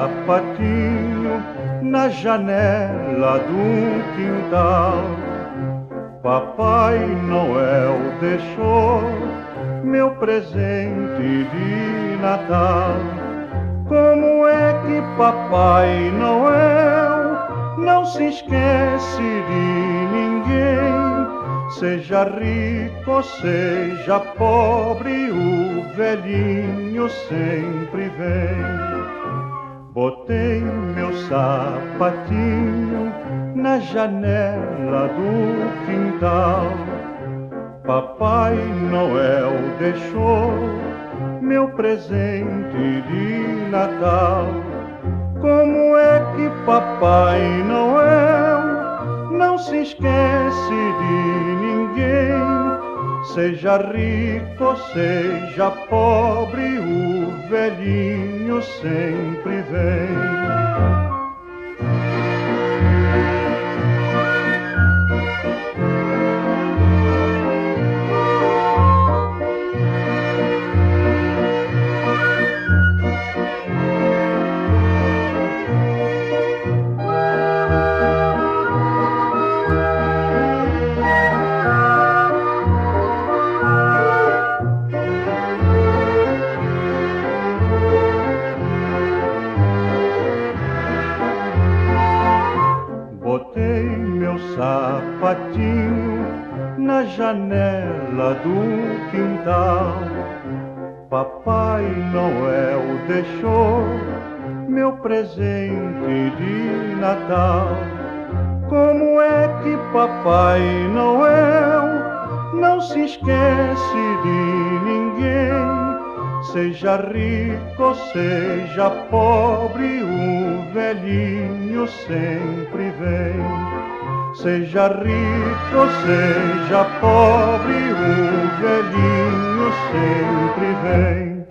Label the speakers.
Speaker 1: sapatinho na janela do quintal. Papai Noel deixou meu presente de Natal. Como é que Papai Noel não se esquece de ninguém? Seja rico ou seja pobre, o velhinho sempre vem. Botei meu sapatinho na janela do quintal. Papai Noel deixou meu presente de Natal. Como é que Papai Noel não se esquece de ninguém? Seja rico ou seja pobre, o velhinho sempre vem. Botei meu sapatinho na janela do quintal. Papai Noel deixou meu presente de Natal. Como é que Papai Noel não se esquece de ninguém? Seja rico ou seja pobre, o velhinho sempre vem. Seja rico ou seja pobre, o velhinho sempre vem.